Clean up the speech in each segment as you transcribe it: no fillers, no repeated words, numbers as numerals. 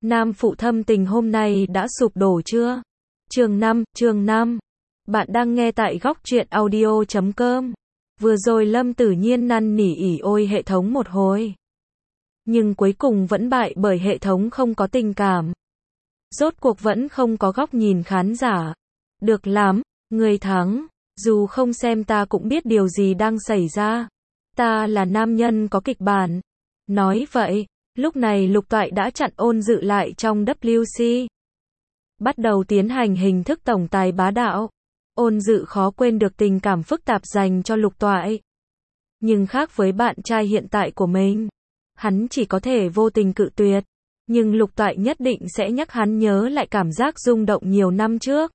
Nam phụ thâm tình hôm nay đã sụp đổ chưa? Chương 5. Bạn đang nghe tại góc truyện audio.com. Vừa rồi Lâm Tử Nhiên năn nỉ ỉ ôi hệ thống một hồi. Nhưng cuối cùng vẫn bại bởi hệ thống không có tình cảm. Rốt cuộc vẫn không có góc nhìn khán giả. Được lắm, người thắng. Dù không xem ta cũng biết điều gì đang xảy ra. Ta là nam nhân có kịch bản. Nói vậy, lúc này Lục Toại đã chặn Ôn Dự lại trong WC. Bắt đầu tiến hành hình thức tổng tài bá đạo. Ôn Dự khó quên được tình cảm phức tạp dành cho Lục Toại. Nhưng khác với bạn trai hiện tại của mình, hắn chỉ có thể vô tình cự tuyệt. Nhưng Lục Toại nhất định sẽ nhắc hắn nhớ lại cảm giác rung động nhiều năm trước.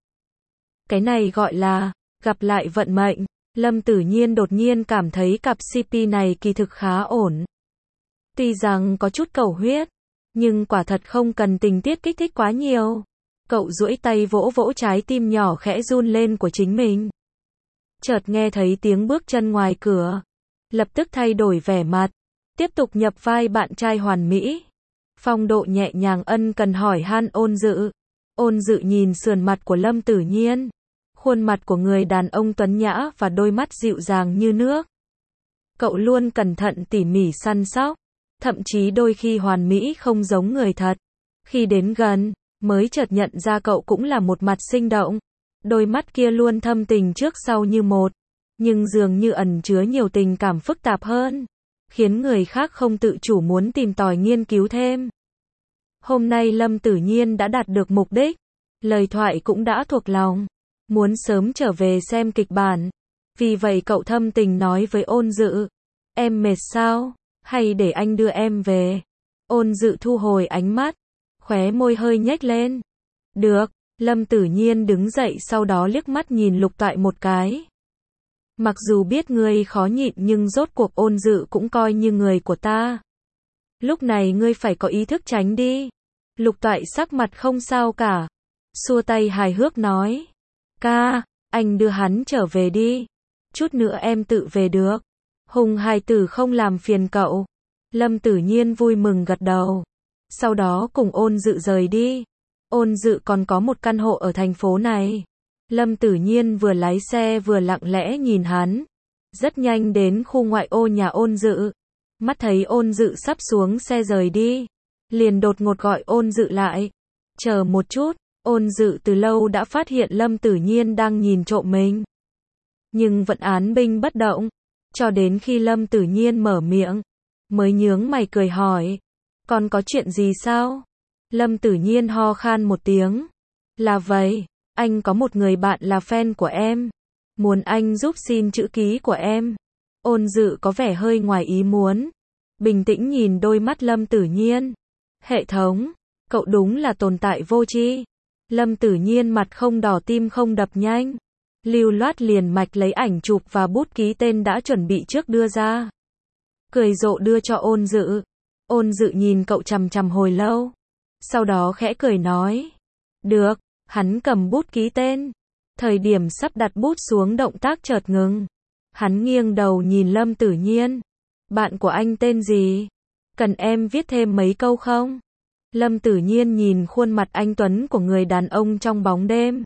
Cái này gọi là gặp lại vận mệnh. Lâm Tử Nhiên đột nhiên cảm thấy cặp CP này kỳ thực khá ổn. Tuy rằng có chút cầu huyết, nhưng quả thật không cần tình tiết kích thích quá nhiều. Cậu duỗi tay vỗ vỗ trái tim nhỏ khẽ run lên của chính mình. Chợt nghe thấy tiếng bước chân ngoài cửa. Lập tức thay đổi vẻ mặt. Tiếp tục nhập vai bạn trai hoàn mỹ. Phong độ nhẹ nhàng ân cần hỏi han Ôn Dự. Ôn Dự nhìn sườn mặt của Lâm Tử Nhiên. Khuôn mặt của người đàn ông tuấn nhã và đôi mắt dịu dàng như nước. Cậu luôn cẩn thận tỉ mỉ săn sóc. Thậm chí đôi khi hoàn mỹ không giống người thật. Khi đến gần, mới chợt nhận ra cậu cũng là một mặt sinh động. Đôi mắt kia luôn thâm tình trước sau như một. Nhưng dường như ẩn chứa nhiều tình cảm phức tạp hơn. Khiến người khác không tự chủ muốn tìm tòi nghiên cứu thêm. Hôm nay Lâm Tử Nhiên đã đạt được mục đích. Lời thoại cũng đã thuộc lòng. Muốn sớm trở về xem kịch bản. Vì vậy cậu thâm tình nói với Ôn Dự. Em mệt sao? Hay để anh đưa em về? Ôn Dự thu hồi ánh mắt. Khóe môi hơi nhếch lên. Được. Lâm Tử Nhiên đứng dậy sau đó liếc mắt nhìn Lục Toại một cái. Mặc dù biết ngươi khó nhịn nhưng rốt cuộc Ôn Dự cũng coi như người của ta. Lúc này ngươi phải có ý thức tránh đi. Lục Toại sắc mặt không sao cả. Xua tay hài hước nói. Ca, anh đưa hắn trở về đi. Chút nữa em tự về được. Hùng hài tử không làm phiền cậu. Lâm Tử Nhiên vui mừng gật đầu. Sau đó cùng Ôn Dự rời đi. Ôn Dự còn có một căn hộ ở thành phố này. Lâm Tử Nhiên vừa lái xe vừa lặng lẽ nhìn hắn. Rất nhanh đến khu ngoại ô nhà Ôn Dự. Mắt thấy Ôn Dự sắp xuống xe rời đi. Liền đột ngột gọi Ôn Dự lại. Chờ một chút. Ôn Dự từ lâu đã phát hiện Lâm Tử Nhiên đang nhìn trộm mình. Nhưng vẫn án binh bất động. Cho đến khi Lâm Tử Nhiên mở miệng. Mới nhướng mày cười hỏi. Còn có chuyện gì sao? Lâm Tử Nhiên ho khan một tiếng. Là vậy, anh có một người bạn là fan của em. Muốn anh giúp xin chữ ký của em. Ôn Dự có vẻ hơi ngoài ý muốn. Bình tĩnh nhìn đôi mắt Lâm Tử Nhiên. Hệ thống, cậu đúng là tồn tại vô tri. Lâm Tử Nhiên mặt không đỏ tim không đập nhanh. Lưu loát liền mạch lấy ảnh chụp và bút ký tên đã chuẩn bị trước đưa ra. Cười rộ đưa cho Ôn Dự. Ôn Dự nhìn cậu chằm chằm hồi lâu. Sau đó khẽ cười nói. Được, hắn cầm bút ký tên. Thời điểm sắp đặt bút xuống động tác chợt ngừng. Hắn nghiêng đầu nhìn Lâm Tử Nhiên. Bạn của anh tên gì? Cần em viết thêm mấy câu không? Lâm Tử Nhiên nhìn khuôn mặt anh tuấn của người đàn ông trong bóng đêm.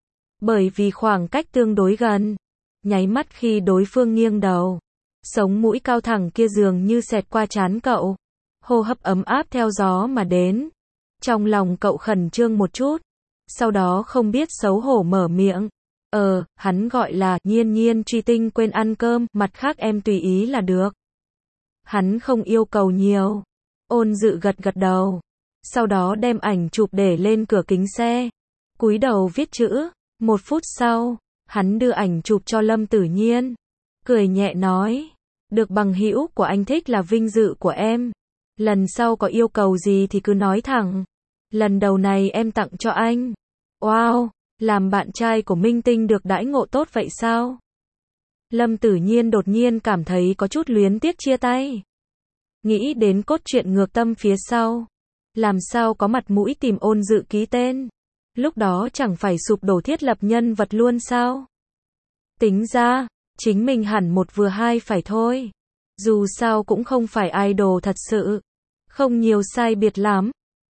Bởi vì khoảng cách tương đối gần. Nháy mắt khi đối phương nghiêng đầu. Sống mũi cao thẳng kia dường như xẹt qua trán cậu. Hô hấp ấm áp theo gió mà đến. Trong lòng cậu khẩn trương một chút. Sau đó không biết xấu hổ mở miệng. Hắn gọi là Nhiên Nhiên truy tinh quên ăn cơm, mặt khác em tùy ý là được. Hắn không yêu cầu nhiều. Ôn Dự gật gật đầu. Sau đó đem ảnh chụp để lên cửa kính xe. Cúi đầu viết chữ. 1 phút sau, hắn đưa ảnh chụp cho Lâm Tử Nhiên. Cười nhẹ nói. Được bằng hữu của anh thích là vinh dự của em. Lần sau có yêu cầu gì thì cứ nói thẳng. Lần đầu này em tặng cho anh. Wow, làm bạn trai của minh tinh được đãi ngộ tốt vậy sao? Lâm Tử Nhiên đột nhiên cảm thấy có chút luyến tiếc chia tay. Nghĩ đến cốt truyện ngược tâm phía sau. Làm sao có mặt mũi tìm Ôn Dự ký tên. Lúc đó chẳng phải sụp đổ thiết lập nhân vật luôn sao? Tính ra, chính mình hẳn một vừa hai phải thôi. Dù sao cũng không phải idol thật sự. Không nhiều sai biệt lắm.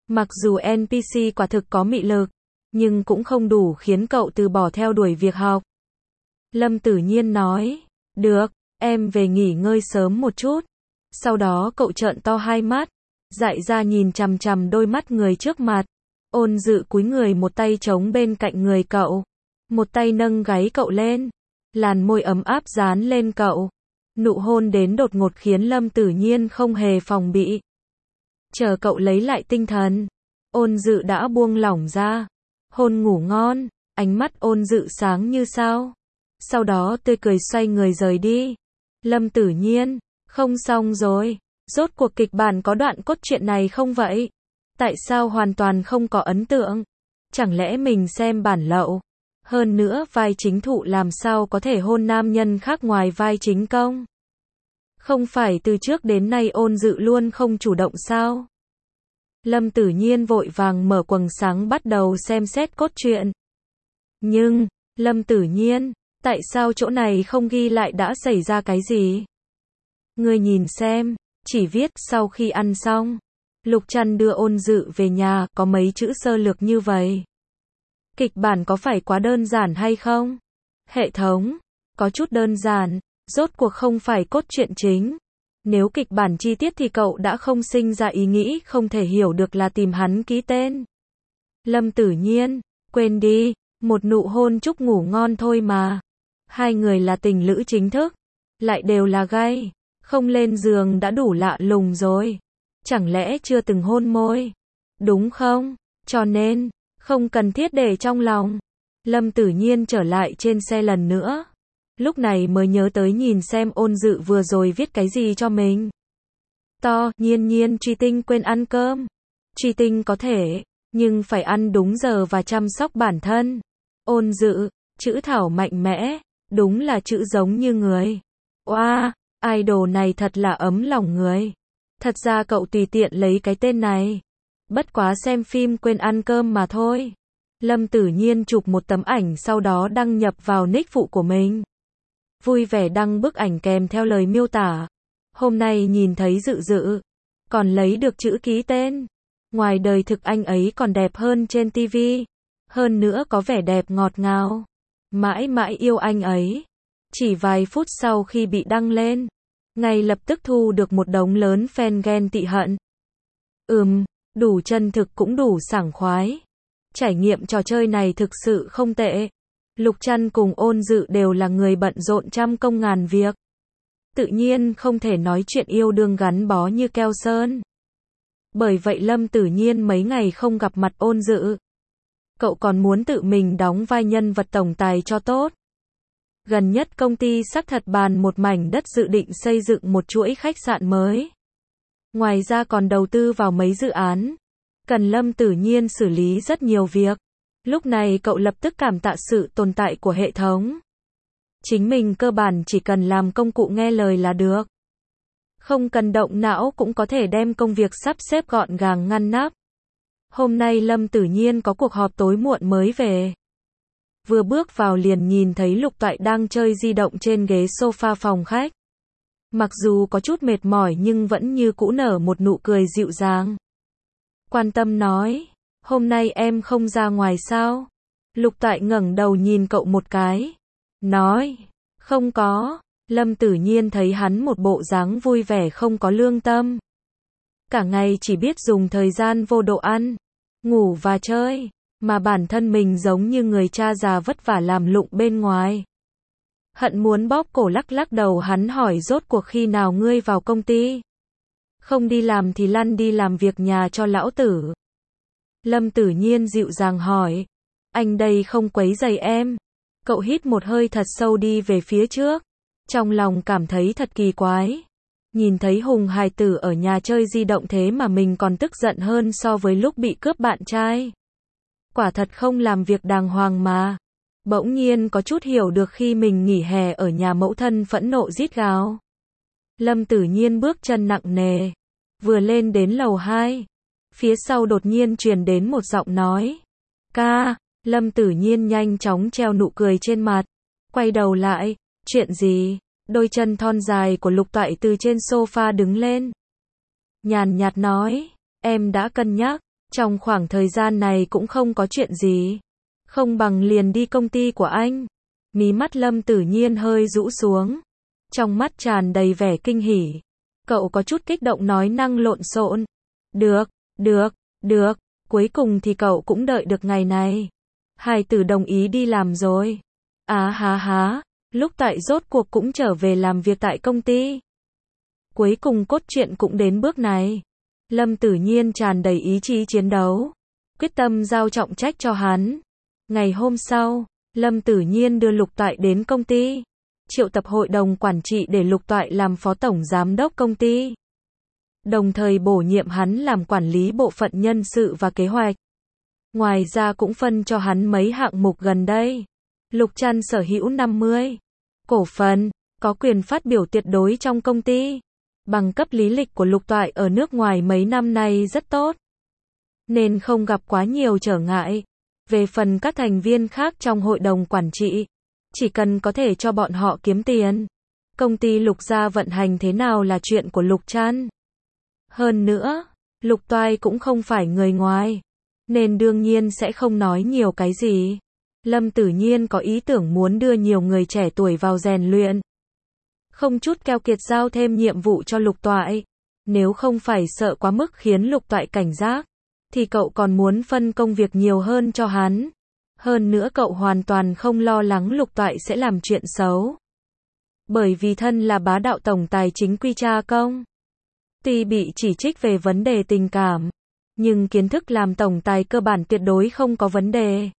Mặc dù NPC quả thực có mị lực, nhưng cũng không đủ khiến cậu từ bỏ theo đuổi việc học. Lâm Tử Nhiên nói, được, em về nghỉ ngơi sớm một chút. Sau đó cậu trợn to hai mắt, dại ra nhìn chằm chằm đôi mắt người trước mặt. Ôn Dự cúi người một tay chống bên cạnh người cậu, một tay nâng gáy cậu lên, làn môi ấm áp dán lên cậu. Nụ hôn đến đột ngột khiến Lâm Tử Nhiên không hề phòng bị. Chờ cậu lấy lại tinh thần, Ôn Dự đã buông lỏng ra. Hôn ngủ ngon, ánh mắt Ôn Dự sáng như sao. Sau đó tươi cười xoay người rời đi. Lâm Tử Nhiên, không xong rồi. Rốt cuộc kịch bản có đoạn cốt truyện này không vậy? Tại sao hoàn toàn không có ấn tượng? Chẳng lẽ mình xem bản lậu? Hơn nữa vai chính thụ làm sao có thể hôn nam nhân khác ngoài vai chính công? Không phải từ trước đến nay Ôn Dự luôn không chủ động sao? Lâm Tử Nhiên vội vàng mở quầng sáng bắt đầu xem xét cốt truyện. Nhưng, Lâm Tử Nhiên, tại sao chỗ này không ghi lại đã xảy ra cái gì? Ngươi nhìn xem, chỉ viết sau khi ăn xong. Lục Trăn đưa Ôn Dự về nhà, có mấy chữ sơ lược như vậy. Kịch bản có phải quá đơn giản hay không? Hệ thống, có chút đơn giản, rốt cuộc không phải cốt truyện chính. Nếu kịch bản chi tiết thì cậu đã không sinh ra ý nghĩ không thể hiểu được là tìm hắn ký tên. Lâm Tử Nhiên, quên đi, một nụ hôn chúc ngủ ngon thôi mà. Hai người là tình lữ chính thức, lại đều là gay, không lên giường đã đủ lạ lùng rồi. Chẳng lẽ chưa từng hôn môi? Đúng không? Cho nên, không cần thiết để trong lòng. Lâm Tử Nhiên trở lại trên xe lần nữa. Lúc này mới nhớ tới nhìn xem Ôn Dự vừa rồi viết cái gì cho mình. Nhiên truy tinh quên ăn cơm. Truy tinh có thể, nhưng phải ăn đúng giờ và chăm sóc bản thân. Ôn Dự, chữ thảo mạnh mẽ, đúng là chữ giống như người. Oa, idol này thật là ấm lòng người. Thật ra cậu tùy tiện lấy cái tên này. Bất quá xem phim quên ăn cơm mà thôi. Lâm Tử Nhiên chụp một tấm ảnh sau đó đăng nhập vào nick phụ của mình. Vui vẻ đăng bức ảnh kèm theo lời miêu tả. Hôm nay nhìn thấy Dự, còn lấy được chữ ký tên. Ngoài đời thực anh ấy còn đẹp hơn trên TV. Hơn nữa có vẻ đẹp ngọt ngào. Mãi mãi yêu anh ấy. Chỉ vài phút sau khi bị đăng lên, ngay lập tức thu được một đống lớn fan ghen tị hận. Đủ chân thực cũng đủ sảng khoái. Trải nghiệm trò chơi này thực sự không tệ. Lục Trăn cùng Ôn Dự đều là người bận rộn trăm công ngàn việc. Tự nhiên không thể nói chuyện yêu đương gắn bó như keo sơn. Bởi vậy Lâm Tử Nhiên mấy ngày không gặp mặt Ôn Dự. Cậu còn muốn tự mình đóng vai nhân vật tổng tài cho tốt. Gần nhất công ty xác thật bàn một mảnh đất dự định xây dựng một chuỗi khách sạn mới. Ngoài ra còn đầu tư vào mấy dự án. Cần Lâm Tử Nhiên xử lý rất nhiều việc. Lúc này cậu lập tức cảm tạ sự tồn tại của hệ thống. Chính mình cơ bản chỉ cần làm công cụ nghe lời là được. Không cần động não cũng có thể đem công việc sắp xếp gọn gàng ngăn nắp. Hôm nay Lâm Tử Nhiên có cuộc họp tối muộn mới về. Vừa bước vào liền nhìn thấy Lục Toại đang chơi di động trên ghế sofa phòng khách. Mặc dù có chút mệt mỏi nhưng vẫn như cũ nở một nụ cười dịu dàng. Quan tâm nói, hôm nay em không ra ngoài sao? Lục Toại ngẩng đầu nhìn cậu một cái. Nói, không có. Lâm Tử Nhiên thấy hắn một bộ dáng vui vẻ không có lương tâm. Cả ngày chỉ biết dùng thời gian vô độ ăn, ngủ và chơi. Mà bản thân mình giống như người cha già vất vả làm lụng bên ngoài. Hận muốn bóp cổ lắc lắc đầu hắn hỏi rốt cuộc khi nào ngươi vào công ty? Không đi làm thì lăn đi làm việc nhà cho lão tử. Lâm Tử Nhiên dịu dàng hỏi. Anh đây không quấy rầy em. Cậu hít một hơi thật sâu đi về phía trước. Trong lòng cảm thấy thật kỳ quái. Nhìn thấy Hùng hài tử ở nhà chơi di động thế mà mình còn tức giận hơn so với lúc bị cướp bạn trai. Quả thật không làm việc đàng hoàng mà. Bỗng nhiên có chút hiểu được khi mình nghỉ hè ở nhà mẫu thân phẫn nộ rít gào. Lâm Tử Nhiên bước chân nặng nề. Vừa lên đến lầu 2. Phía sau đột nhiên truyền đến một giọng nói. Ca, Lâm Tử Nhiên nhanh chóng treo nụ cười trên mặt. Quay đầu lại, chuyện gì? Đôi chân thon dài của Lục Toại từ trên sofa đứng lên. Nhàn nhạt nói, em đã cân nhắc. Trong khoảng thời gian này cũng không có chuyện gì. Không bằng liền đi công ty của anh. Mí mắt Lâm Tử Nhiên hơi rũ xuống. Trong mắt tràn đầy vẻ kinh hỉ. Cậu có chút kích động nói năng lộn xộn. Được, được, được. Cuối cùng thì cậu cũng đợi được ngày này. Hải tử đồng ý đi làm rồi. Á há há. Lúc tại rốt cuộc cũng trở về làm việc tại công ty. Cuối cùng cốt truyện cũng đến bước này. Lâm Tử Nhiên tràn đầy ý chí chiến đấu. Quyết tâm giao trọng trách cho hắn. Ngày hôm sau, Lâm Tử Nhiên đưa Lục Toại đến công ty. Triệu tập hội đồng quản trị để Lục Toại làm phó tổng giám đốc công ty. Đồng thời bổ nhiệm hắn làm quản lý bộ phận nhân sự và kế hoạch. Ngoài ra cũng phân cho hắn mấy hạng mục gần đây. Lục Trăn sở hữu 50 cổ phần, có quyền phát biểu tuyệt đối trong công ty. Bằng cấp lý lịch của Lục Toại ở nước ngoài mấy năm nay rất tốt, nên không gặp quá nhiều trở ngại. Về phần các thành viên khác trong hội đồng quản trị, chỉ cần có thể cho bọn họ kiếm tiền. Công ty Lục gia vận hành thế nào là chuyện của Lục Trăn. Hơn nữa, Lục Toại cũng không phải người ngoài, nên đương nhiên sẽ không nói nhiều cái gì. Lâm Tử Nhiên có ý tưởng muốn đưa nhiều người trẻ tuổi vào rèn luyện. Không chút keo kiệt giao thêm nhiệm vụ cho Lục Toại. Nếu không phải sợ quá mức khiến Lục Toại cảnh giác, thì cậu còn muốn phân công việc nhiều hơn cho hắn. Hơn nữa cậu hoàn toàn không lo lắng Lục Toại sẽ làm chuyện xấu. Bởi vì thân là bá đạo tổng tài chính quy tra công. Tuy bị chỉ trích về vấn đề tình cảm, nhưng kiến thức làm tổng tài cơ bản tuyệt đối không có vấn đề.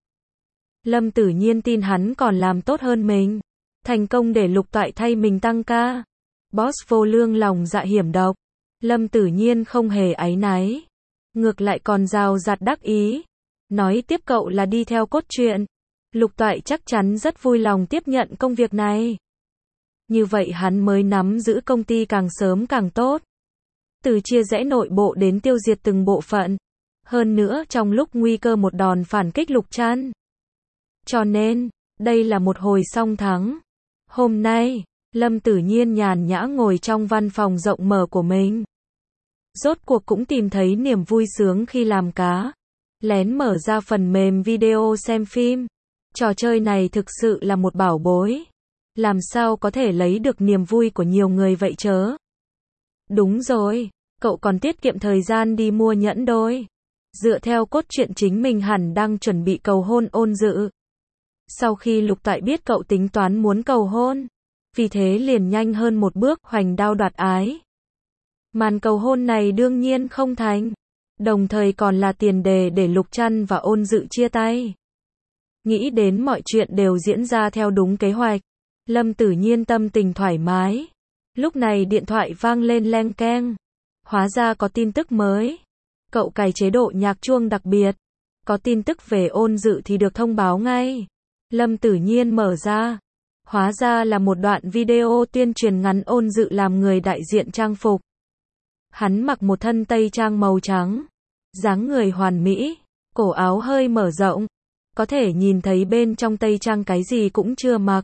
Lâm Tử Nhiên tin hắn còn làm tốt hơn mình. Thành công để Lục Toại thay mình tăng ca. Boss vô lương lòng dạ hiểm độc. Lâm Tử Nhiên không hề áy náy. Ngược lại còn rào rạt đắc ý. Nói tiếp cậu là đi theo cốt truyện. Lục Toại chắc chắn rất vui lòng tiếp nhận công việc này. Như vậy hắn mới nắm giữ công ty càng sớm càng tốt. Từ chia rẽ nội bộ đến tiêu diệt từng bộ phận. Hơn nữa trong lúc nguy cơ một đòn phản kích Lục Trăn. Cho nên, đây là một hồi song thắng. Hôm nay, Lâm Tử Nhiên nhàn nhã ngồi trong văn phòng rộng mở của mình. Rốt cuộc cũng tìm thấy niềm vui sướng khi làm cá. Lén mở ra phần mềm video xem phim. Trò chơi này thực sự là một bảo bối. Làm sao có thể lấy được niềm vui của nhiều người vậy chớ? Đúng rồi, cậu còn tiết kiệm thời gian đi mua nhẫn đôi. Dựa theo cốt truyện chính mình hẳn đang chuẩn bị cầu hôn Ôn Dự. Sau khi Lục Toại biết cậu tính toán muốn cầu hôn, vì thế liền nhanh hơn một bước hoành đao đoạt ái. Màn cầu hôn này đương nhiên không thành, đồng thời còn là tiền đề để Lục Trăn và Ôn Dự chia tay. Nghĩ đến mọi chuyện đều diễn ra theo đúng kế hoạch, Lâm Tử Nhiên tâm tình thoải mái. Lúc này điện thoại vang lên leng keng. Hóa ra có tin tức mới. Cậu cài chế độ nhạc chuông đặc biệt. Có tin tức về Ôn Dự thì được thông báo ngay. Lâm Tử Nhiên mở ra. Hóa ra là một đoạn video tuyên truyền ngắn Ôn Dự làm người đại diện trang phục. Hắn mặc một thân tây trang màu trắng. Dáng người hoàn mỹ. Cổ áo hơi mở rộng. Có thể nhìn thấy bên trong tây trang cái gì cũng chưa mặc.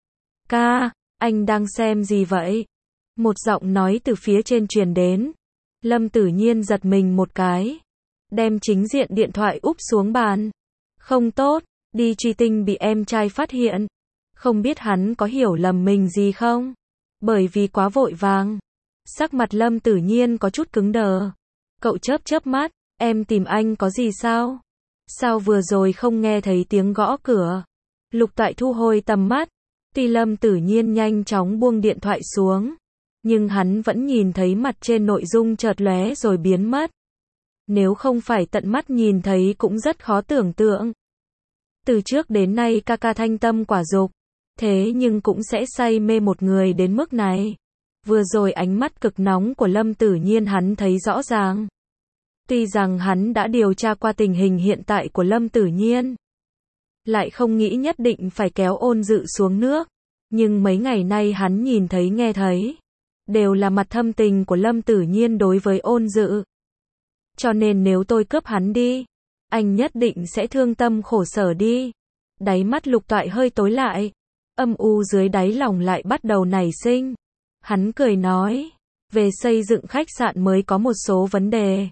Ca, anh đang xem gì vậy? Một giọng nói từ phía trên truyền đến. Lâm Tử Nhiên giật mình một cái. Đem chính diện điện thoại úp xuống bàn. Không tốt, đi truy tinh bị em trai phát hiện. Không biết hắn có hiểu lầm mình gì không? Bởi vì quá vội vàng. Sắc mặt Lâm Tử Nhiên có chút cứng đờ. Cậu chớp chớp mắt, em tìm anh có gì sao? Sao vừa rồi không nghe thấy tiếng gõ cửa? Lục Toại thu hồi tầm mắt. Tuy Lâm Tử Nhiên nhanh chóng buông điện thoại xuống, nhưng hắn vẫn nhìn thấy mặt trên nội dung chợt lóe rồi biến mất. Nếu không phải tận mắt nhìn thấy cũng rất khó tưởng tượng. Từ trước đến nay ca ca thanh tâm quả dục, thế nhưng cũng sẽ say mê một người đến mức này. Vừa rồi ánh mắt cực nóng của Lâm Tử Nhiên hắn thấy rõ ràng. Tuy rằng hắn đã điều tra qua tình hình hiện tại của Lâm Tử Nhiên, lại không nghĩ nhất định phải kéo Ôn Dự xuống nước. Nhưng mấy ngày nay hắn nhìn thấy nghe thấy, đều là mặt thâm tình của Lâm Tử Nhiên đối với Ôn Dự. Cho nên nếu tôi cướp hắn đi, anh nhất định sẽ thương tâm khổ sở đi. Đáy mắt Lục Toại hơi tối lại, âm u dưới đáy lòng lại bắt đầu nảy sinh. Hắn cười nói, về xây dựng khách sạn mới có một số vấn đề.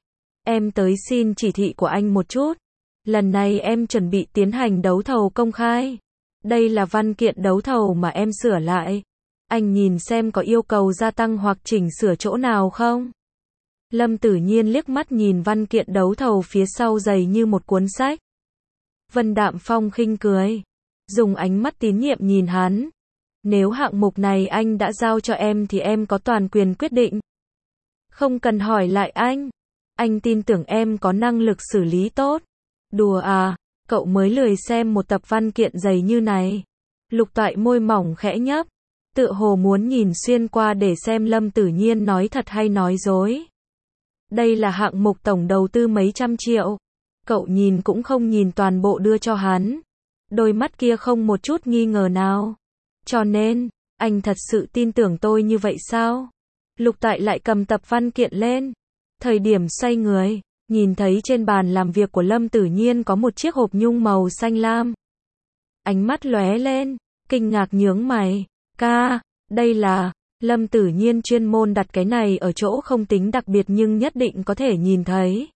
em tới xin chỉ thị của anh một chút. Lần này em chuẩn bị tiến hành đấu thầu công khai. Đây là văn kiện đấu thầu mà em sửa lại. Anh nhìn xem có yêu cầu gia tăng hoặc chỉnh sửa chỗ nào không? Lâm Tử Nhiên liếc mắt nhìn văn kiện đấu thầu phía sau dày như một cuốn sách. Vân Đạm Phong khinh cười, dùng ánh mắt tín nhiệm nhìn hắn. Nếu hạng mục này anh đã giao cho em thì em có toàn quyền quyết định. Không cần hỏi lại anh tin tưởng em có năng lực xử lý tốt. Đùa à, cậu mới lười xem một tập văn kiện dày như này. Lục Toại môi mỏng khẽ nhấp, tựa hồ muốn nhìn xuyên qua để xem Lâm Tử Nhiên nói thật hay nói dối. Đây là hạng mục tổng đầu tư mấy trăm triệu. Cậu nhìn cũng không nhìn toàn bộ đưa cho hắn. Đôi mắt kia không một chút nghi ngờ nào. Cho nên, anh thật sự tin tưởng tôi như vậy sao? Lục Tại lại cầm tập văn kiện lên. Thời điểm xoay người, nhìn thấy trên bàn làm việc của Lâm Tử Nhiên có một chiếc hộp nhung màu xanh lam. Ánh mắt lóe lên, kinh ngạc nhướng mày. Ca, đây là... Lâm Tử Nhiên chuyên môn đặt cái này ở chỗ không tính đặc biệt nhưng nhất định có thể nhìn thấy.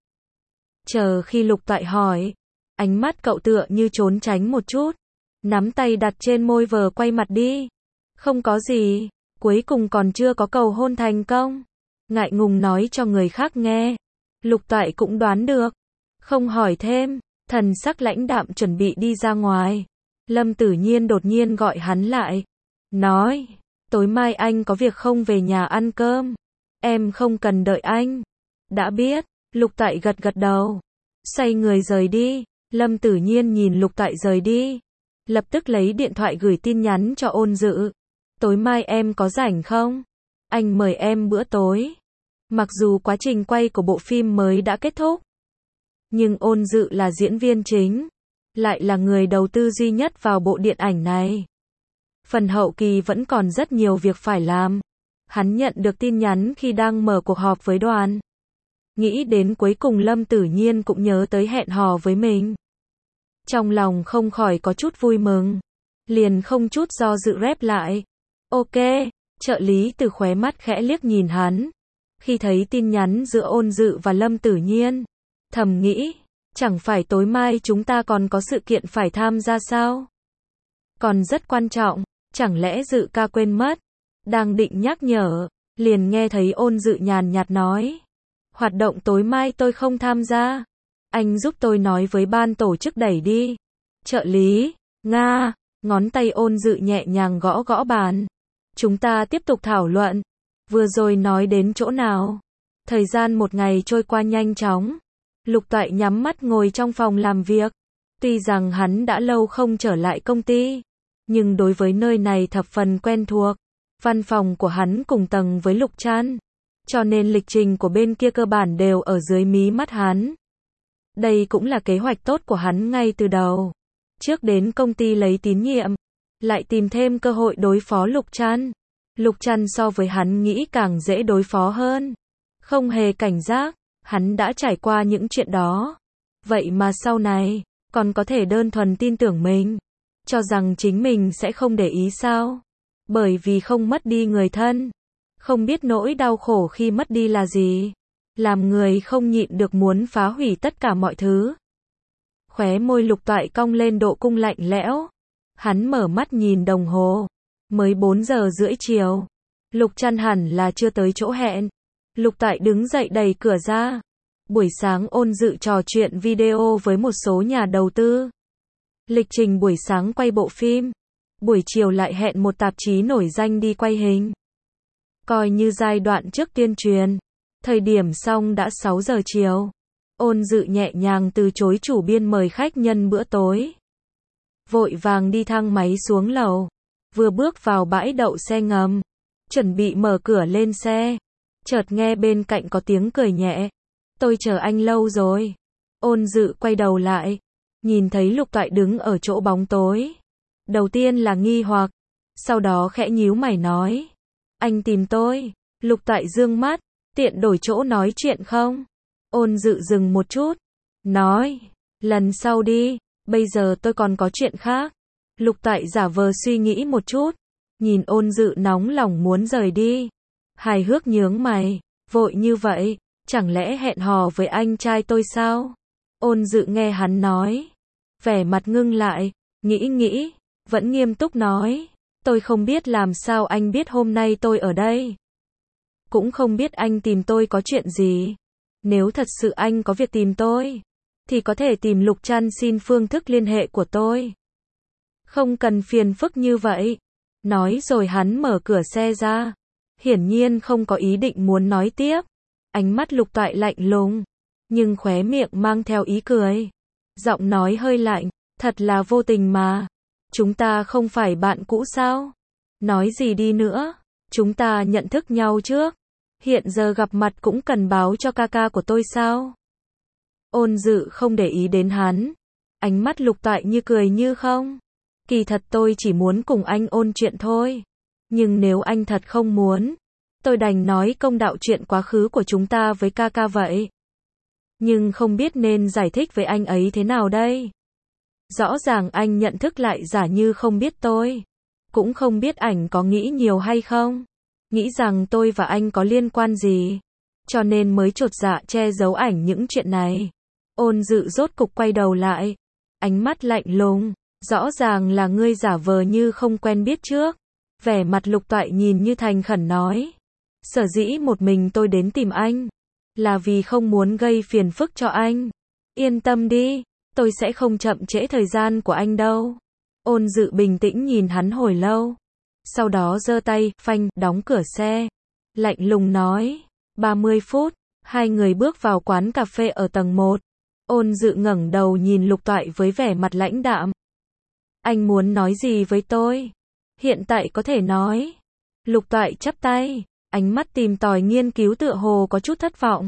Chờ khi Lục Toại hỏi, ánh mắt cậu tựa như trốn tránh một chút, nắm tay đặt trên môi vờ quay mặt đi. Không có gì, cuối cùng còn chưa có cầu hôn thành công. Ngại ngùng nói cho người khác nghe. Lục Toại cũng đoán được, không hỏi thêm, thần sắc lãnh đạm chuẩn bị đi ra ngoài. Lâm Tử Nhiên đột nhiên gọi hắn lại, nói, tối mai anh có việc không về nhà ăn cơm. Em không cần đợi anh. Đã biết. Lục Toại gật gật đầu, xoay người rời đi. Lâm Tử Nhiên nhìn Lục Toại rời đi, lập tức lấy điện thoại gửi tin nhắn cho Ôn Dự. Tối mai em có rảnh không? Anh mời em bữa tối. Mặc dù quá trình quay của bộ phim mới đã kết thúc, nhưng Ôn Dự là diễn viên chính, lại là người đầu tư duy nhất vào bộ điện ảnh này. Phần hậu kỳ vẫn còn rất nhiều việc phải làm. Hắn nhận được tin nhắn khi đang mở cuộc họp với đoàn. Nghĩ đến cuối cùng Lâm Tử Nhiên cũng nhớ tới hẹn hò với mình. Trong lòng không khỏi có chút vui mừng. Liền không chút do dự rép lại. Ok, trợ lý từ khóe mắt khẽ liếc nhìn hắn. Khi thấy tin nhắn giữa Ôn Dự và Lâm Tử Nhiên, thầm nghĩ, chẳng phải tối mai chúng ta còn có sự kiện phải tham gia sao? Còn rất quan trọng, chẳng lẽ Dự ca quên mất? Đang định nhắc nhở, liền nghe thấy Ôn Dự nhàn nhạt nói. Hoạt động tối mai tôi không tham gia. Anh giúp tôi nói với ban tổ chức đẩy đi. Trợ lý, Nga, ngón tay Ôn Dự nhẹ nhàng gõ gõ bàn. Chúng ta tiếp tục thảo luận. Vừa rồi nói đến chỗ nào? Thời gian một ngày trôi qua nhanh chóng. Lục Toại nhắm mắt ngồi trong phòng làm việc. Tuy rằng hắn đã lâu không trở lại công ty, nhưng đối với nơi này thập phần quen thuộc. Văn phòng của hắn cùng tầng với Lục Trăn, cho nên lịch trình của bên kia cơ bản đều ở dưới mí mắt hắn. Đây cũng là kế hoạch tốt của hắn ngay từ đầu. Trước đến công ty lấy tín nhiệm, lại tìm thêm cơ hội đối phó Lục Trăn. Lục Trăn so với hắn nghĩ càng dễ đối phó hơn. Không hề cảnh giác, hắn đã trải qua những chuyện đó. Vậy mà sau này, còn có thể đơn thuần tin tưởng mình, cho rằng chính mình sẽ không để ý sao? Bởi vì không mất đi người thân, không biết nỗi đau khổ khi mất đi là gì, làm người không nhịn được muốn phá hủy tất cả mọi thứ. Khóe môi Lục Toại cong lên độ cung lạnh lẽo. Hắn mở mắt nhìn đồng hồ, mới 4 giờ rưỡi chiều. Lục Trăn hẳn là chưa tới chỗ hẹn. Lục Toại đứng dậy đẩy cửa ra. Buổi sáng Ôn Dự trò chuyện video với một số nhà đầu tư. Lịch trình buổi sáng quay bộ phim, buổi chiều lại hẹn một tạp chí nổi danh đi quay hình. Coi như giai đoạn trước tuyên truyền. Thời điểm xong đã 6 giờ chiều. Ôn Dự nhẹ nhàng từ chối chủ biên mời khách nhân bữa tối. Vội vàng đi thang máy xuống lầu. Vừa bước vào bãi đậu xe ngầm, chuẩn bị mở cửa lên xe, chợt nghe bên cạnh có tiếng cười nhẹ. Tôi chờ anh lâu rồi. Ôn Dự quay đầu lại, nhìn thấy Lục Toại đứng ở chỗ bóng tối. Đầu tiên là nghi hoặc, sau đó khẽ nhíu mày nói. Anh tìm tôi. Lục Toại dương mắt, tiện đổi chỗ nói chuyện không? Ôn Dự dừng một chút, nói, lần sau đi, bây giờ tôi còn có chuyện khác. Lục Toại giả vờ suy nghĩ một chút, nhìn Ôn Dự nóng lòng muốn rời đi. Hài hước nhướng mày, vội như vậy, Chẳng lẽ hẹn hò với anh trai tôi sao? Ôn Dự nghe hắn nói, vẻ mặt ngưng lại, nghĩ, vẫn nghiêm túc nói, tôi không biết làm sao anh biết hôm nay tôi ở đây. Cũng không biết anh tìm tôi có chuyện gì. Nếu thật sự anh có việc tìm tôi, thì có thể tìm Lục Trăn xin phương thức liên hệ của tôi. Không cần phiền phức như vậy. Nói rồi hắn mở cửa xe ra. Hiển nhiên không có ý định muốn nói tiếp. Ánh mắt Lục Toại lạnh lùng, nhưng khóe miệng mang theo ý cười. Giọng nói hơi lạnh, thật là vô tình mà. Chúng ta không phải bạn cũ sao? Nói gì đi nữa, chúng ta nhận thức nhau trước. Hiện giờ gặp mặt cũng cần báo cho ca ca của tôi sao? Ôn Dự không để ý đến hắn. Ánh mắt Lục Toại như cười như không. Kỳ thật tôi chỉ muốn cùng anh ôn chuyện thôi. Nhưng nếu anh thật không muốn, tôi đành nói công đạo chuyện quá khứ của chúng ta với ca ca vậy. Nhưng không biết nên giải thích với anh ấy thế nào đây? Rõ ràng anh nhận thức lại giả như không biết tôi. Cũng không biết ảnh có nghĩ nhiều hay không. Nghĩ rằng tôi và anh có liên quan gì. Cho nên mới chột dạ che giấu ảnh những chuyện này. Ôn Dự rốt cục quay đầu lại. Ánh mắt lạnh lùng. Rõ ràng là ngươi giả vờ như không quen biết trước. Vẻ mặt Lục Toại nhìn như thành khẩn nói. Sở dĩ một mình tôi đến tìm anh, là vì không muốn gây phiền phức cho anh. Yên tâm đi, tôi sẽ không chậm trễ thời gian của anh đâu. Ôn Dự bình tĩnh nhìn hắn hồi lâu. Sau đó giơ tay, phanh, đóng cửa xe. Lạnh lùng nói. 30 phút, hai người bước vào quán cà phê ở tầng 1. Ôn Dự ngẩng đầu nhìn Lục Toại với vẻ mặt lãnh đạm. Anh muốn nói gì với tôi? Hiện tại có thể nói. Lục Toại chắp tay, ánh mắt tìm tòi nghiên cứu tựa hồ có chút thất vọng.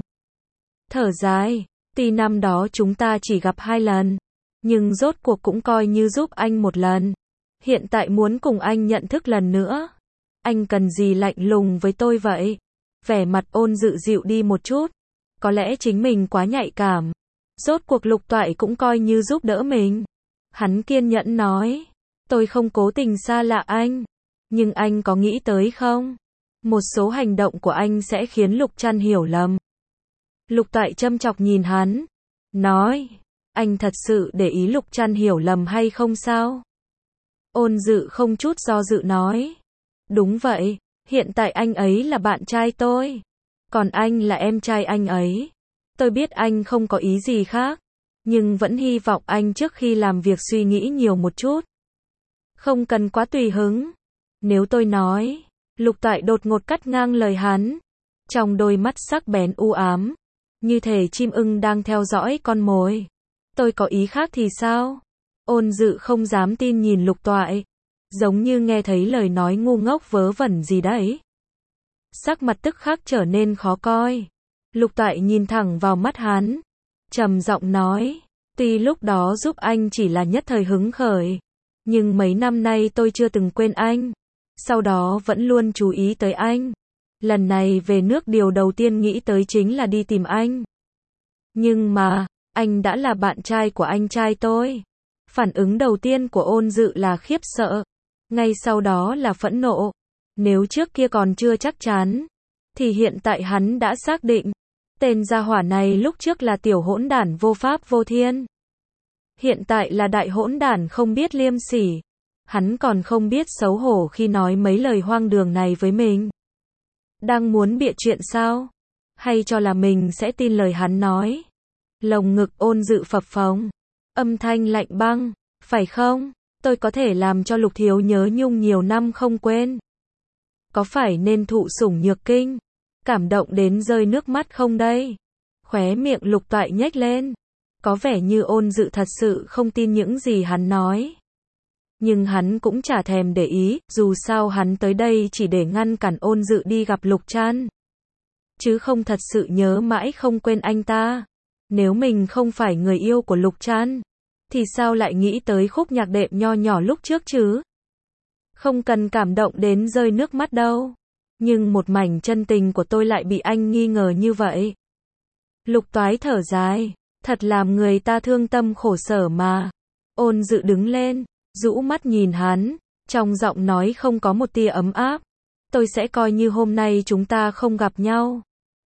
Thở dài, tuy năm đó chúng ta chỉ gặp 2 lần, nhưng rốt cuộc cũng coi như giúp anh một lần. Hiện tại muốn cùng anh nhận thức lần nữa. Anh cần gì lạnh lùng với tôi vậy? Vẻ mặt Ôn Dự dịu đi một chút. Có lẽ chính mình quá nhạy cảm. Rốt cuộc Lục Toại cũng coi như giúp đỡ mình. Hắn kiên nhẫn nói. Tôi không cố tình xa lạ anh. Nhưng anh có nghĩ tới không? Một số hành động của anh sẽ khiến Lục Trăn hiểu lầm. Lục Toại châm chọc nhìn hắn. Nói. Anh thật sự để ý Lục Trăn hiểu lầm hay không sao? Ôn Dự không chút do dự nói. Đúng vậy. Hiện tại anh ấy là bạn trai tôi. Còn anh là em trai anh ấy. Tôi biết anh không có ý gì khác. Nhưng vẫn hy vọng anh trước khi làm việc suy nghĩ nhiều một chút. Không cần quá tùy hứng. Nếu tôi nói. Lục Toại đột ngột cắt ngang lời hắn. Trong đôi mắt sắc bén u ám. Như thể chim ưng đang theo dõi con mồi. Tôi có ý khác thì sao? Ôn Dự không dám tin nhìn Lục Toại. Giống như nghe thấy lời nói ngu ngốc vớ vẩn gì đấy. Sắc mặt tức khắc trở nên khó coi. Lục Toại nhìn thẳng vào mắt hắn. Trầm giọng nói. Tuy lúc đó giúp anh chỉ là nhất thời hứng khởi. Nhưng mấy năm nay tôi chưa từng quên anh. Sau đó vẫn luôn chú ý tới anh. Lần này về nước điều đầu tiên nghĩ tới chính là đi tìm anh. Nhưng mà, anh đã là bạn trai của anh trai tôi. Phản ứng đầu tiên của Ôn Dự là khiếp sợ. Ngay sau đó là phẫn nộ. Nếu trước kia còn chưa chắc chắn, thì hiện tại hắn đã xác định. Tên gia hỏa này lúc trước là tiểu hỗn đản vô pháp vô thiên. Hiện tại là đại hỗn đản không biết liêm sỉ. Hắn còn không biết xấu hổ khi nói mấy lời hoang đường này với mình. Đang muốn bịa chuyện sao? Hay cho là mình sẽ tin lời hắn nói? Lồng ngực Ôn Dự phập phồng. Âm thanh lạnh băng. Phải không? Tôi có thể làm cho Lục Thiếu nhớ nhung nhiều năm không quên. Có phải nên thụ sủng nhược kinh? Cảm động đến rơi nước mắt không đây? Khóe miệng Lục Toại nhếch lên. Có vẻ như Ôn Dự thật sự không tin những gì hắn nói. Nhưng hắn cũng chả thèm để ý, dù sao hắn tới đây chỉ để ngăn cản Ôn Dự đi gặp Lục Trăn. Chứ không thật sự nhớ mãi không quên anh ta. Nếu mình không phải người yêu của Lục Trăn, thì sao lại nghĩ tới khúc nhạc đệm nho nhỏ lúc trước chứ? Không cần cảm động đến rơi nước mắt đâu. Nhưng một mảnh chân tình của tôi lại bị anh nghi ngờ như vậy. Lục Toái thở dài. Thật làm người ta thương tâm khổ sở mà. Ôn Dự đứng lên, rũ mắt nhìn hắn. Trong giọng nói không có một tia ấm áp. Tôi sẽ coi như hôm nay chúng ta không gặp nhau.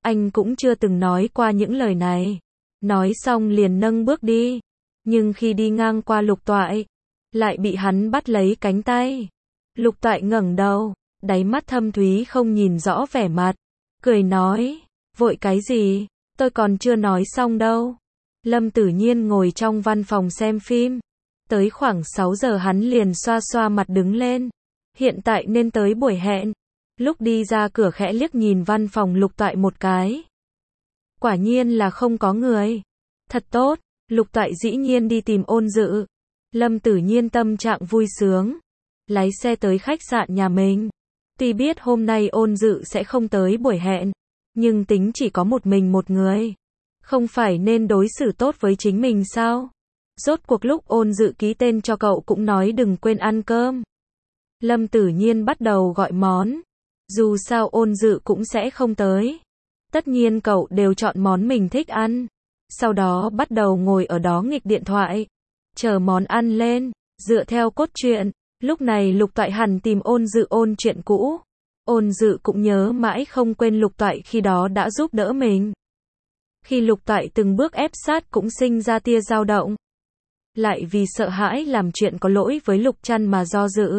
Anh cũng chưa từng nói qua những lời này. Nói xong liền nâng bước đi. Nhưng khi đi ngang qua Lục Toại, lại bị hắn bắt lấy cánh tay. Lục Toại ngẩng đầu, đáy mắt thâm thúy không nhìn rõ vẻ mặt. Cười nói, vội cái gì, tôi còn chưa nói xong đâu. Lâm Tử Nhiên ngồi trong văn phòng xem phim. Tới khoảng 6 giờ hắn liền xoa xoa mặt đứng lên. Hiện tại nên tới buổi hẹn. Lúc đi ra cửa khẽ liếc nhìn văn phòng Lục Toại một cái. Quả nhiên là không có người. Thật tốt, Lục Toại dĩ nhiên đi tìm Ôn Dự. Lâm Tử Nhiên tâm trạng vui sướng. Lái xe tới khách sạn nhà mình. Tuy biết hôm nay Ôn Dự sẽ không tới buổi hẹn, nhưng tính chỉ có một mình một người. Không phải nên đối xử tốt với chính mình sao? Rốt cuộc lúc Ôn Dự ký tên cho cậu cũng nói đừng quên ăn cơm. Lâm Tử Nhiên bắt đầu gọi món. Dù sao Ôn Dự cũng sẽ không tới. Tất nhiên cậu đều chọn món mình thích ăn. Sau đó bắt đầu ngồi ở đó nghịch điện thoại. Chờ món ăn lên, dựa theo cốt truyện. Lúc này Lục Toại hẳn tìm Ôn Dự ôn chuyện cũ. Ôn Dự cũng nhớ mãi không quên Lục Toại khi đó đã giúp đỡ mình. Khi Lục Toại từng bước ép sát cũng sinh ra tia dao động. Lại vì sợ hãi làm chuyện có lỗi với Lục Trăn mà do dự.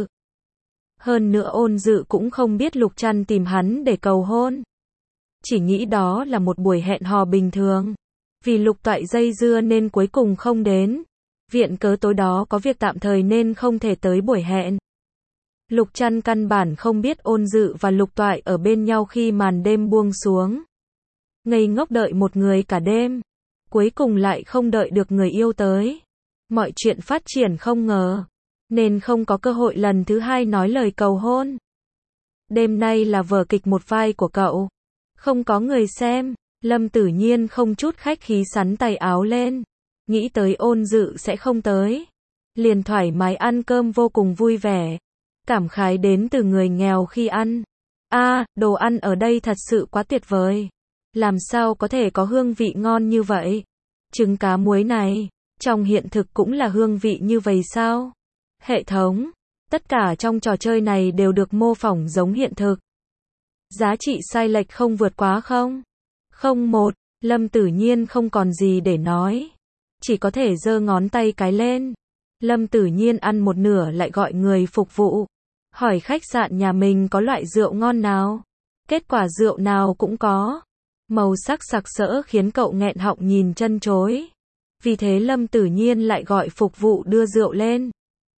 Hơn nữa Ôn Dự cũng không biết Lục Trăn tìm hắn để cầu hôn. Chỉ nghĩ đó là một buổi hẹn hò bình thường. Vì Lục Toại dây dưa nên cuối cùng không đến. Viện cớ tối đó có việc tạm thời nên không thể tới buổi hẹn. Lục Trăn căn bản không biết Ôn Dự và Lục Toại ở bên nhau khi màn đêm buông xuống. Ngây ngốc đợi một người cả đêm. Cuối cùng lại không đợi được người yêu tới. Mọi chuyện phát triển không ngờ. Nên không có cơ hội lần thứ hai nói lời cầu hôn. Đêm nay là vở kịch một vai của cậu. Không có người xem. Lâm Tử Nhiên không chút khách khí sắn tay áo lên. Nghĩ tới Ôn Dự sẽ không tới. Liền thoải mái ăn cơm vô cùng vui vẻ. Cảm khái đến từ người nghèo khi ăn. Đồ ăn ở đây thật sự quá tuyệt vời. Làm sao có thể có hương vị ngon như vậy? Trứng cá muối này, trong hiện thực cũng là hương vị như vậy sao? Hệ thống, tất cả trong trò chơi này đều được mô phỏng giống hiện thực. Giá trị sai lệch không vượt quá 0,01. Lâm Tử Nhiên không còn gì để nói. Chỉ có thể giơ ngón tay cái lên. Lâm Tử Nhiên ăn một nửa lại gọi người phục vụ. Hỏi khách sạn nhà mình có loại rượu ngon nào. Kết quả rượu nào cũng có. Màu sắc sặc sỡ khiến cậu nghẹn họng nhìn chân chối. Vì thế Lâm Tử Nhiên lại gọi phục vụ đưa rượu lên.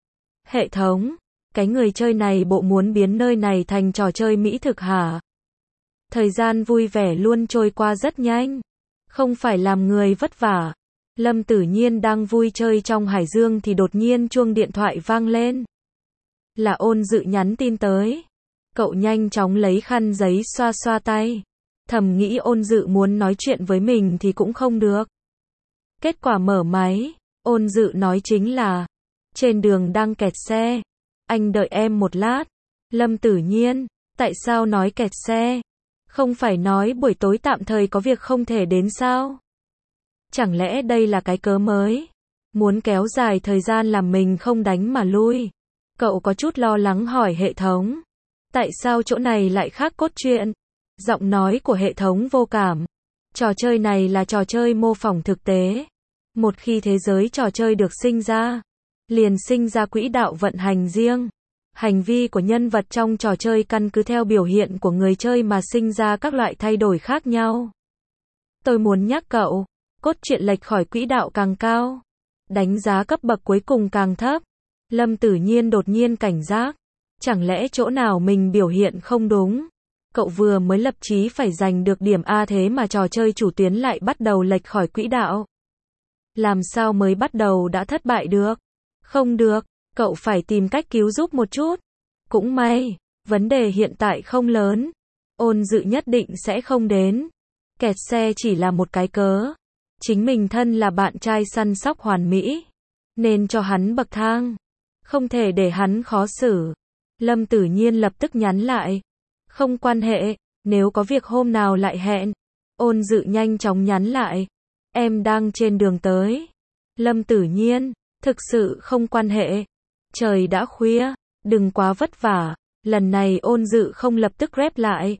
Hệ thống, cái người chơi này bộ muốn biến nơi này thành trò chơi mỹ thực hả? Thời gian vui vẻ luôn trôi qua rất nhanh. Không phải làm người vất vả. Lâm Tử Nhiên đang vui chơi trong hải dương thì đột nhiên chuông điện thoại vang lên. Là Ôn Dự nhắn tin tới. Cậu nhanh chóng lấy khăn giấy xoa xoa tay. Thầm nghĩ Ôn Dự muốn nói chuyện với mình thì cũng không được. Kết quả mở máy, Ôn Dự nói chính là trên đường đang kẹt xe. Anh đợi em một lát. Lâm Tử Nhiên, tại sao nói kẹt xe? Không phải nói buổi tối tạm thời có việc không thể đến sao? Chẳng lẽ đây là cái cớ mới? Muốn kéo dài thời gian làm mình không đánh mà lui. Cậu có chút lo lắng hỏi hệ thống. Tại sao chỗ này lại khác cốt truyện? Giọng nói của hệ thống vô cảm. Trò chơi này là trò chơi mô phỏng thực tế. Một khi thế giới trò chơi được sinh ra, liền sinh ra quỹ đạo vận hành riêng. Hành vi của nhân vật trong trò chơi căn cứ theo biểu hiện của người chơi mà sinh ra các loại thay đổi khác nhau. Tôi muốn nhắc cậu, cốt truyện lệch khỏi quỹ đạo càng cao, đánh giá cấp bậc cuối cùng càng thấp. Lâm Tử Nhiên đột nhiên cảnh giác. Chẳng lẽ chỗ nào mình biểu hiện không đúng? Cậu vừa mới lập chí phải giành được điểm A thế mà trò chơi chủ tuyến lại bắt đầu lệch khỏi quỹ đạo. Làm sao mới bắt đầu đã thất bại được? Không được, cậu phải tìm cách cứu giúp một chút. Cũng may, vấn đề hiện tại không lớn. Ôn Dự nhất định sẽ không đến. Kẹt xe chỉ là một cái cớ. Chính mình thân là bạn trai săn sóc hoàn mỹ, nên cho hắn bậc thang. Không thể để hắn khó xử. Lâm Tử Nhiên lập tức nhắn lại. Không quan hệ, nếu có việc hôm nào lại hẹn. Ôn Dự nhanh chóng nhắn lại. Em đang trên đường tới. Lâm Tử Nhiên, thực sự không quan hệ. Trời đã khuya, đừng quá vất vả. Lần này Ôn Dự không lập tức rep lại.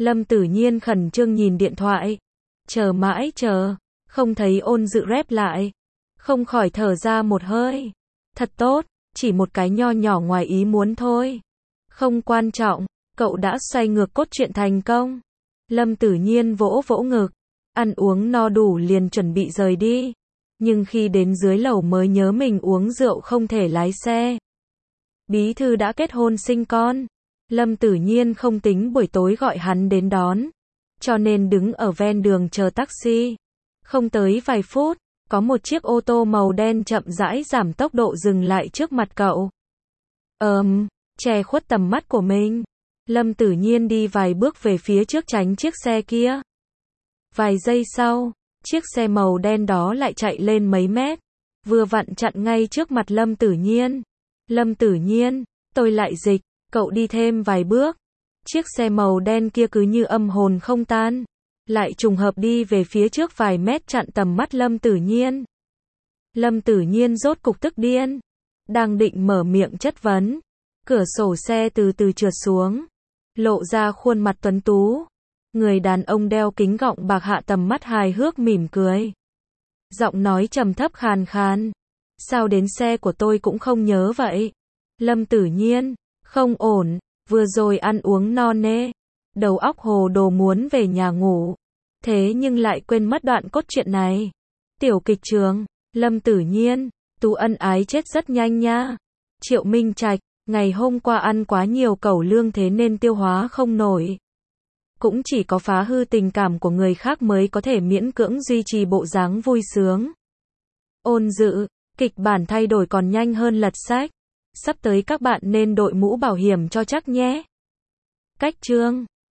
Lâm Tử Nhiên khẩn trương nhìn điện thoại. Chờ mãi chờ, không thấy Ôn Dự rep lại. Không khỏi thở ra một hơi. Thật tốt, chỉ một cái nho nhỏ ngoài ý muốn thôi. Không quan trọng, cậu đã xoay ngược cốt truyện thành công. Lâm Tử Nhiên vỗ vỗ ngực. Ăn uống no đủ liền chuẩn bị rời đi. Nhưng khi đến dưới lầu mới nhớ mình uống rượu không thể lái xe. Bí thư đã kết hôn sinh con. Lâm Tử Nhiên không tính buổi tối gọi hắn đến đón. Cho nên đứng ở ven đường chờ taxi. Không tới vài phút, có một chiếc ô tô màu đen chậm rãi giảm tốc độ dừng lại trước mặt cậu. Che khuất tầm mắt của mình. Lâm Tử Nhiên đi vài bước về phía trước tránh chiếc xe kia. Vài giây sau, chiếc xe màu đen đó lại chạy lên mấy mét. Vừa vặn chặn ngay trước mặt Lâm Tử Nhiên. Lâm Tử Nhiên, tôi lại dịch, cậu đi thêm vài bước. Chiếc xe màu đen kia cứ như âm hồn không tan. Lại trùng hợp đi về phía trước vài mét chặn tầm mắt Lâm Tử Nhiên. Lâm Tử Nhiên rốt cục tức điên. Đang định mở miệng chất vấn. Cửa sổ xe từ từ trượt xuống. Lộ ra khuôn mặt tuấn tú. Người đàn ông đeo kính gọng bạc hạ tầm mắt hài hước mỉm cười. Giọng nói trầm thấp khàn khàn. Sao đến xe của tôi cũng không nhớ vậy? Lâm Tử Nhiên, không ổn, vừa rồi ăn uống no nê. Đầu óc hồ đồ muốn về nhà ngủ. Thế nhưng lại quên mất đoạn cốt truyện này. Tiểu kịch trường, Lâm Tử Nhiên, Tú ân ái chết rất nhanh nha. Triệu Minh Trạch, ngày hôm qua ăn quá nhiều cẩu lương thế nên tiêu hóa không nổi. Cũng chỉ có phá hư tình cảm của người khác mới có thể miễn cưỡng duy trì bộ dáng vui sướng. Ôn Dự, kịch bản thay đổi còn nhanh hơn lật sách. Sắp tới các bạn nên đội mũ bảo hiểm cho chắc nhé. Cách chương